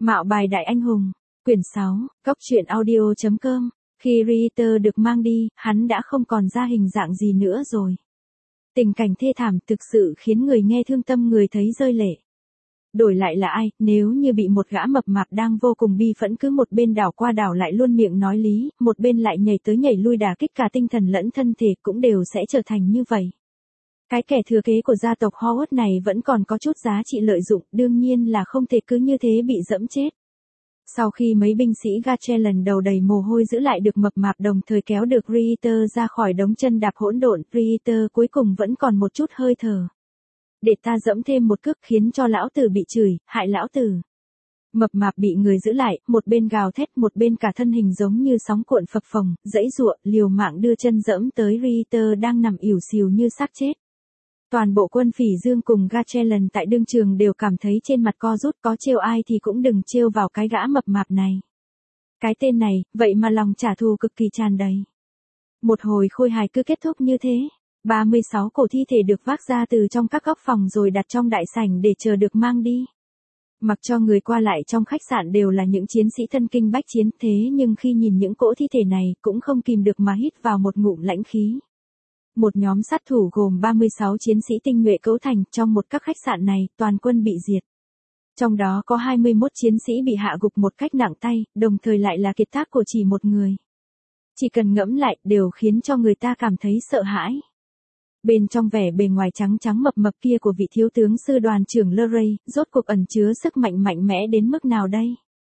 Mạo bài đại anh hùng, quyển 6, Cốc truyện audio.com. Khi Ritter được mang đi, hắn đã không còn ra hình dạng gì nữa rồi. Tình cảnh thê thảm thực sự khiến người nghe thương tâm người thấy rơi lệ. Đổi lại là ai, nếu như bị một gã mập mạp đang vô cùng bi phẫn cứ một bên đảo qua đảo lại luôn miệng nói lý, một bên lại nhảy tới nhảy lui đả kích cả tinh thần lẫn thân thể cũng đều sẽ trở thành như vậy. Cái kẻ thừa kế của gia tộc Howard này vẫn còn có chút giá trị lợi dụng, đương nhiên là không thể cứ như thế bị dẫm chết. Sau khi mấy binh sĩ Gatchelen đầu đầy mồ hôi giữ lại được mập mạp đồng thời kéo được Ritter ra khỏi đống chân đạp hỗn độn, Ritter cuối cùng vẫn còn một chút hơi thở. Để ta dẫm thêm một cước khiến cho lão tử bị chửi, hại lão tử. Mập mạp bị người giữ lại, một bên gào thét một bên cả thân hình giống như sóng cuộn phập phồng, giãy giụa, liều mạng đưa chân dẫm tới Ritter đang nằm ỉu xìu như xác chết. Toàn bộ quân Phỉ Dương cùng Gatchelen tại đương trường đều cảm thấy trên mặt co rút, có trêu ai thì cũng đừng trêu vào cái gã mập mạp này. Cái tên này, vậy mà lòng trả thù cực kỳ tràn đầy. Một hồi khôi hài cứ kết thúc như thế. 36 cổ thi thể được vác ra từ trong các góc phòng rồi đặt trong đại sảnh để chờ được mang đi. Mặc cho người qua lại trong khách sạn đều là những chiến sĩ thân kinh bách chiến, thế nhưng khi nhìn những cỗ thi thể này cũng không kìm được mà hít vào một ngụm lãnh khí. Một nhóm sát thủ gồm 36 chiến sĩ tinh nhuệ cấu thành, trong một các khách sạn này, toàn quân bị diệt. Trong đó có 21 chiến sĩ bị hạ gục một cách nặng tay, đồng thời lại là kiệt tác của chỉ một người. Chỉ cần ngẫm lại, đều khiến cho người ta cảm thấy sợ hãi. Bên trong vẻ bề ngoài trắng trắng mập mập kia của vị thiếu tướng sư đoàn trưởng Leray, rốt cuộc ẩn chứa sức mạnh mạnh mẽ đến mức nào đây?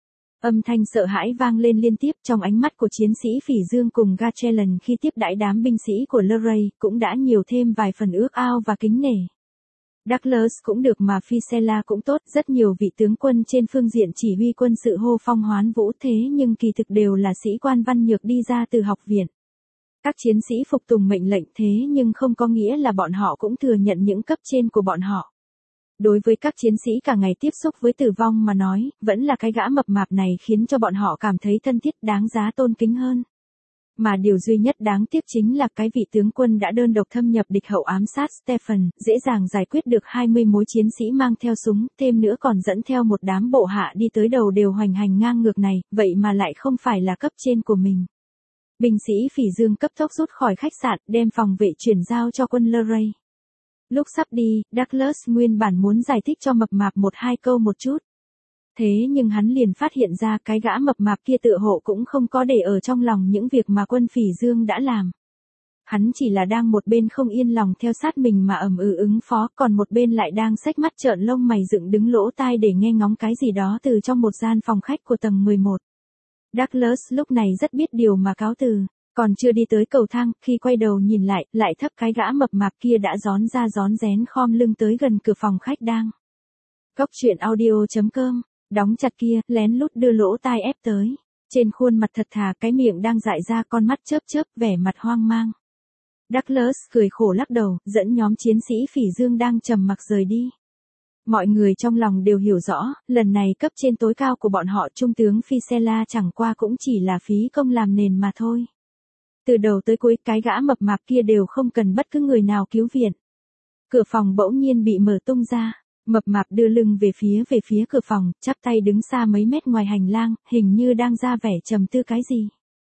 Âm thanh sợ hãi vang lên liên tiếp trong ánh mắt của chiến sĩ Phỉ Dương cùng Gatchelen khi tiếp đãi đám binh sĩ của Leray, cũng đã nhiều thêm vài phần ước ao và kính nể. Douglas cũng được mà Fusela cũng tốt, rất nhiều vị tướng quân trên phương diện chỉ huy quân sự hô phong hoán vũ, thế nhưng kỳ thực đều là sĩ quan văn nhược đi ra từ học viện. Các chiến sĩ phục tùng mệnh lệnh thế nhưng không có nghĩa là bọn họ cũng thừa nhận những cấp trên của bọn họ. Đối với các chiến sĩ cả ngày tiếp xúc với tử vong mà nói, vẫn là cái gã mập mạp này khiến cho bọn họ cảm thấy thân thiết, đáng giá tôn kính hơn. Mà điều duy nhất đáng tiếc chính là cái vị tướng quân đã đơn độc thâm nhập địch hậu ám sát Stephen, dễ dàng giải quyết được 20 mối chiến sĩ mang theo súng, thêm nữa còn dẫn theo một đám bộ hạ đi tới đầu đều hoành hành ngang ngược này, vậy mà lại không phải là cấp trên của mình. Binh sĩ Phỉ Dương cấp tốc rút khỏi khách sạn, đem phòng vệ chuyển giao cho quân Leray. Lúc sắp đi, Douglas nguyên bản muốn giải thích cho mập mạp một hai câu một chút. Thế nhưng hắn liền phát hiện ra cái gã mập mạp kia tựa hộ cũng không có để ở trong lòng những việc mà quân Phỉ Dương đã làm. Hắn chỉ là đang một bên không yên lòng theo sát mình mà ứng phó, còn một bên lại đang xách mắt trợn lông mày dựng đứng lỗ tai để nghe ngóng cái gì đó từ trong một gian phòng khách của tầng 11. Douglas lúc này rất biết điều mà cáo từ. Còn chưa đi tới cầu thang, khi quay đầu nhìn lại thấp cái gã mập mạp kia đã rón ra rón rén khom lưng tới gần cửa phòng khách đang. Cốc truyện audio.com, đóng chặt kia, lén lút đưa lỗ tai ép tới. Trên khuôn mặt thật thà, cái miệng đang dại ra, con mắt chớp chớp, vẻ mặt hoang mang. Douglas cười khổ lắc đầu, dẫn nhóm chiến sĩ Phỉ Dương đang trầm mặc rời đi. Mọi người trong lòng đều hiểu rõ, lần này cấp trên tối cao của bọn họ trung tướng Fusela chẳng qua cũng chỉ là phí công làm nền mà thôi. Từ đầu tới cuối cái gã mập mạp kia đều không cần bất cứ người nào cứu viện. Cửa phòng bỗng nhiên bị mở tung ra, mập mạp đưa lưng về phía cửa phòng, chắp tay đứng xa mấy mét ngoài hành lang, hình như đang ra vẻ trầm tư cái gì.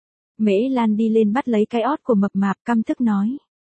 Mễ Lan đi lên bắt lấy cái ót của mập mạp căm tức nói.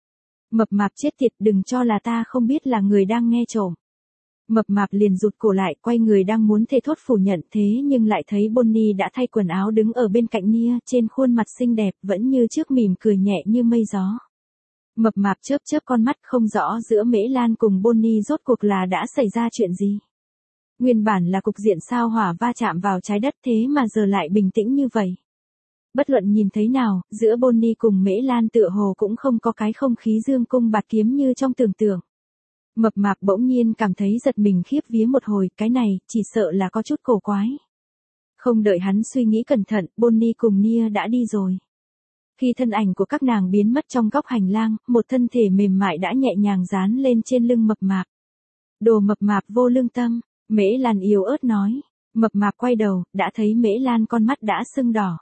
Mập mạp chết tiệt, đừng cho là ta không biết là người đang nghe trộm. Mập mạp liền rụt cổ lại, quay người đang muốn thề thốt phủ nhận, thế nhưng lại thấy Bonnie đã thay quần áo đứng ở bên cạnh Nia, trên khuôn mặt xinh đẹp vẫn như trước mỉm cười nhẹ như mây gió. Mập mạp chớp chớp con mắt, không rõ giữa Mễ Lan cùng Bonnie rốt cuộc là đã xảy ra chuyện gì. Nguyên bản là cục diện sao hỏa va chạm vào trái đất, thế mà giờ lại bình tĩnh như vậy. Bất luận nhìn thấy nào, giữa Bonnie cùng Mễ Lan tựa hồ cũng không có cái không khí dương cung bạt kiếm như trong tưởng tượng. Mập mạp bỗng nhiên cảm thấy giật mình khiếp vía một hồi, cái này, chỉ sợ là có chút cổ quái. Không đợi hắn suy nghĩ cẩn thận, Bonnie cùng Nia đã đi rồi. Khi thân ảnh của các nàng biến mất trong góc hành lang, một thân thể mềm mại đã nhẹ nhàng dán lên trên lưng mập mạp. Đồ mập mạp vô lương tâm, Mễ Lan yếu ớt nói. Mập mạp quay đầu, đã thấy Mễ Lan con mắt đã sưng đỏ.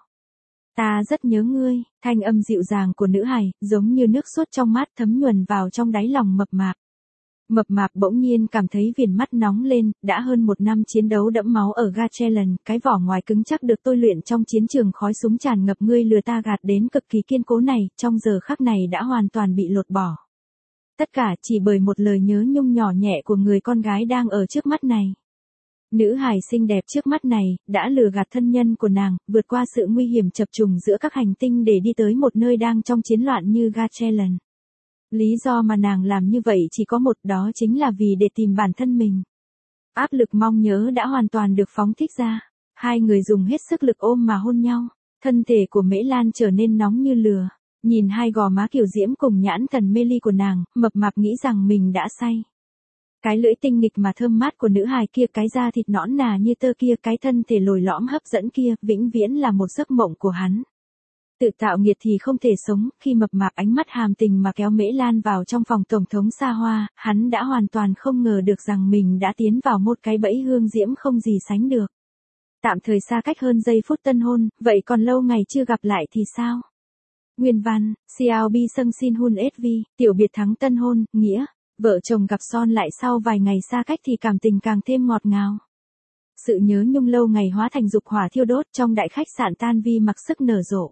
Ta rất nhớ ngươi, thanh âm dịu dàng của nữ hài, giống như nước sốt trong mát thấm nhuần vào trong đáy lòng mập mạp. Mập mạp bỗng nhiên cảm thấy viền mắt nóng lên, đã hơn 1 năm chiến đấu đẫm máu ở Gachelan, cái vỏ ngoài cứng chắc được tôi luyện trong chiến trường khói súng tràn ngập ngươi lừa ta gạt đến cực kỳ kiên cố này, trong giờ khắc này đã hoàn toàn bị lột bỏ. Tất cả chỉ bởi một lời nhớ nhung nhỏ nhẹ của người con gái đang ở trước mắt này. Nữ hài xinh đẹp trước mắt này, đã lừa gạt thân nhân của nàng, vượt qua sự nguy hiểm chập trùng giữa các hành tinh để đi tới một nơi đang trong chiến loạn như Gachelan. Lý do mà nàng làm như vậy chỉ có một, đó chính là vì để tìm bản thân mình. Áp lực mong nhớ đã hoàn toàn được phóng thích ra. Hai người dùng hết sức lực ôm mà hôn nhau. Thân thể của Mễ Lan trở nên nóng như lửa. Nhìn hai gò má kiều diễm cùng nhãn thần mê ly của nàng, mập mạp nghĩ rằng mình đã say. Cái lưỡi tinh nghịch mà thơm mát của nữ hài kia, cái da thịt nõn nà như tơ kia, cái thân thể lồi lõm hấp dẫn kia, vĩnh viễn là một giấc mộng của hắn. Tự tạo nghiệt thì không thể sống, khi mập mạp ánh mắt hàm tình mà kéo Mễ Lan vào trong phòng tổng thống xa hoa, hắn đã hoàn toàn không ngờ được rằng mình đã tiến vào một cái bẫy hương diễm không gì sánh được. Tạm thời xa cách hơn giây phút tân hôn, vậy còn lâu ngày chưa gặp lại thì sao? Nguyên văn, Xiao Bi Sâng Xin Hun SV, tiểu biệt thắng tân hôn, nghĩa, vợ chồng gặp son lại sau vài ngày xa cách thì cảm tình càng thêm ngọt ngào. Sự nhớ nhung lâu ngày hóa thành dục hỏa thiêu đốt trong đại khách sạn Tan Vi mặc sức nở rộ.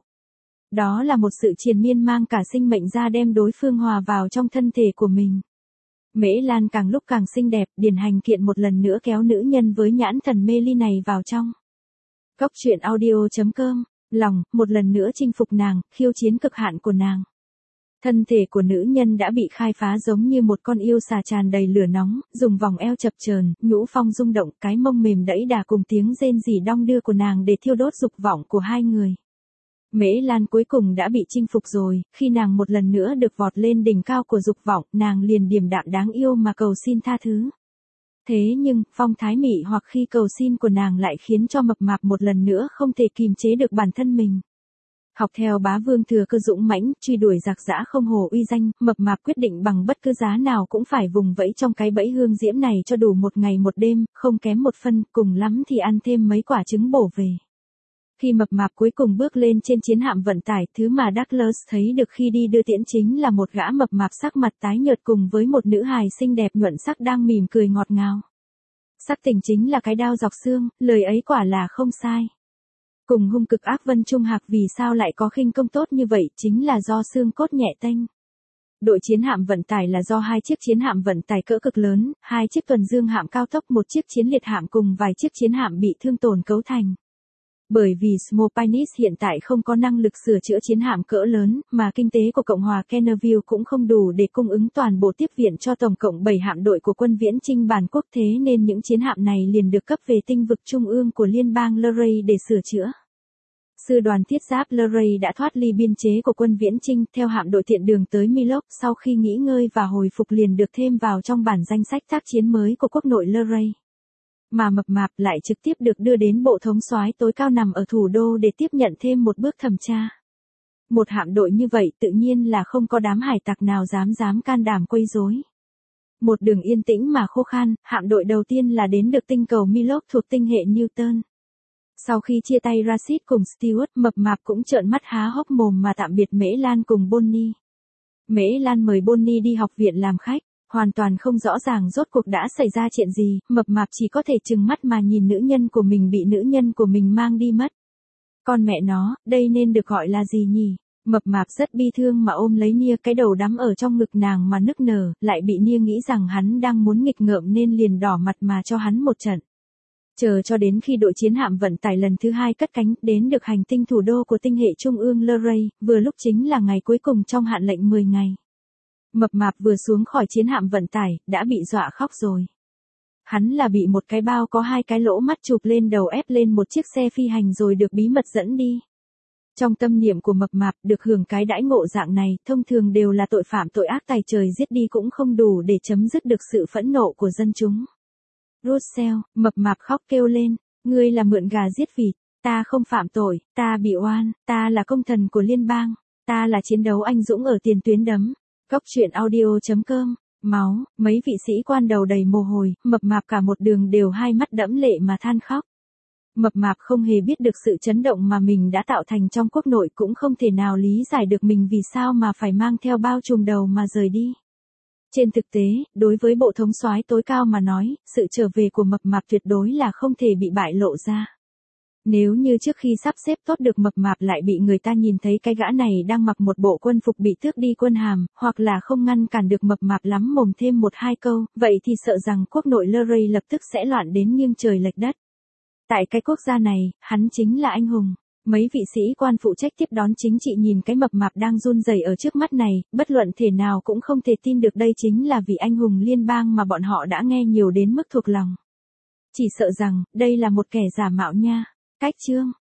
Đó là một sự triền miên mang cả sinh mệnh ra đem đối phương hòa vào trong thân thể của mình. Mễ Lan càng lúc càng xinh đẹp, Điền Hành Kiện một lần nữa kéo nữ nhân với nhãn thần mê ly này vào trong. Cốc truyện audio.com, lòng, một lần nữa chinh phục nàng, khiêu chiến cực hạn của nàng. Thân thể của nữ nhân đã bị khai phá giống như một con yêu xà tràn đầy lửa nóng, dùng vòng eo chập chờn, nhũ phong rung động, cái mông mềm đẫy đà cùng tiếng rên rỉ đong đưa của nàng để thiêu đốt dục vọng của hai người. Mễ Lan cuối cùng đã bị chinh phục rồi, khi nàng một lần nữa được vọt lên đỉnh cao của dục vọng, nàng liền điềm đạm đáng yêu mà cầu xin tha thứ. Thế nhưng, phong thái mị hoặc khi cầu xin của nàng lại khiến cho mập mạp một lần nữa không thể kìm chế được bản thân mình. Học theo bá vương Thừa Cơ dũng mãnh, truy đuổi giặc giã không hồ uy danh, mập mạp quyết định bằng bất cứ giá nào cũng phải vùng vẫy trong cái bẫy hương diễm này cho đủ một ngày một đêm, không kém một phân, cùng lắm thì ăn thêm mấy quả trứng bổ về. Khi mập mạp cuối cùng bước lên trên chiến hạm vận tải, thứ mà Douglas thấy được khi đi đưa tiễn chính là một gã mập mạp sắc mặt tái nhợt cùng với một nữ hài xinh đẹp nhuận sắc đang mỉm cười ngọt ngào. Sắc tình chính là cái đao dọc xương, lời ấy quả là không sai. Cùng hung cực ác Vân Trung Hạc vì sao lại có khinh công tốt như vậy, chính là do xương cốt nhẹ tênh. Đội chiến hạm vận tải là do 2 chiếc chiến hạm vận tải cỡ cực lớn, 2 chiếc tuần dương hạm cao tốc, 1 chiếc chiến liệt hạm cùng vài chiếc chiến hạm bị thương tổn cấu thành. Bởi vì Smopinis hiện tại không có năng lực sửa chữa chiến hạm cỡ lớn, mà kinh tế của Cộng hòa Kennerville cũng không đủ để cung ứng toàn bộ tiếp viện cho tổng cộng 7 hạm đội của quân viễn chinh bản quốc, thế nên những chiến hạm này liền được cấp về tinh vực trung ương của liên bang Luray để sửa chữa. Sư đoàn thiết giáp Luray đã thoát ly biên chế của quân viễn chinh theo hạm đội tiện đường tới Milok, sau khi nghỉ ngơi và hồi phục liền được thêm vào trong bản danh sách tác chiến mới của quốc nội Luray. Mà mập mạp lại trực tiếp được đưa đến bộ thống soái tối cao nằm ở thủ đô để tiếp nhận thêm một bước thẩm tra. Một hạm đội như vậy tự nhiên là không có đám hải tặc nào dám can đảm quấy rối. Một đường yên tĩnh mà khô khan, hạm đội đầu tiên là đến được tinh cầu Milok thuộc tinh hệ Newton. Sau khi chia tay Rashid cùng Stewart, mập mạp cũng trợn mắt há hốc mồm mà tạm biệt Mễ Lan cùng Bonnie. Mễ Lan mời Bonnie đi học viện làm khách. Hoàn toàn không rõ ràng rốt cuộc đã xảy ra chuyện gì, mập mạp chỉ có thể trừng mắt mà nhìn nữ nhân của mình bị nữ nhân của mình mang đi mất. Con mẹ nó, đây nên được gọi là gì nhỉ? Mập mạp rất bi thương mà ôm lấy Nia, cái đầu đắm ở trong ngực nàng mà nức nở, lại bị Nia nghĩ rằng hắn đang muốn nghịch ngợm nên liền đỏ mặt mà cho hắn một trận. Chờ cho đến khi đội chiến hạm vận tải lần thứ 2 cất cánh, đến được hành tinh thủ đô của tinh hệ trung ương Luray, vừa lúc chính là ngày cuối cùng trong hạn lệnh 10 ngày. Mập mạp vừa xuống khỏi chiến hạm vận tải, đã bị dọa khóc rồi. Hắn là bị một cái bao có 2 cái lỗ mắt chụp lên đầu ép lên một chiếc xe phi hành rồi được bí mật dẫn đi. Trong tâm niệm của mập mạp, được hưởng cái đãi ngộ dạng này, thông thường đều là tội phạm tội ác tài trời giết đi cũng không đủ để chấm dứt được sự phẫn nộ của dân chúng. Russell, mập mạp khóc kêu lên, ngươi là mượn gà giết vịt, ta không phạm tội, ta bị oan, ta là công thần của liên bang, ta là chiến đấu anh dũng ở tiền tuyến đấm. Cốc truyện audio.com, máu, mấy vị sĩ quan đầu đầy mồ hôi, mập mạp cả một đường đều hai mắt đẫm lệ mà than khóc. Mập mạp không hề biết được sự chấn động mà mình đã tạo thành trong quốc nội, cũng không thể nào lý giải được mình vì sao mà phải mang theo bao trùm đầu mà rời đi. Trên thực tế, đối với bộ thống soái tối cao mà nói, sự trở về của mập mạp tuyệt đối là không thể bị bại lộ ra. Nếu như trước khi sắp xếp tốt được mập mạp lại bị người ta nhìn thấy cái gã này đang mặc một bộ quân phục bị tước đi quân hàm, hoặc là không ngăn cản được mập mạp lắm mồm thêm một hai câu, vậy thì sợ rằng quốc nội Luray lập tức sẽ loạn đến nghiêng trời lệch đất. Tại cái quốc gia này, hắn chính là anh hùng. Mấy vị sĩ quan phụ trách tiếp đón chính trị nhìn cái mập mạp đang run rẩy ở trước mắt này, bất luận thể nào cũng không thể tin được đây chính là vị anh hùng liên bang mà bọn họ đã nghe nhiều đến mức thuộc lòng. Chỉ sợ rằng, đây là một kẻ giả mạo nha. Cách chương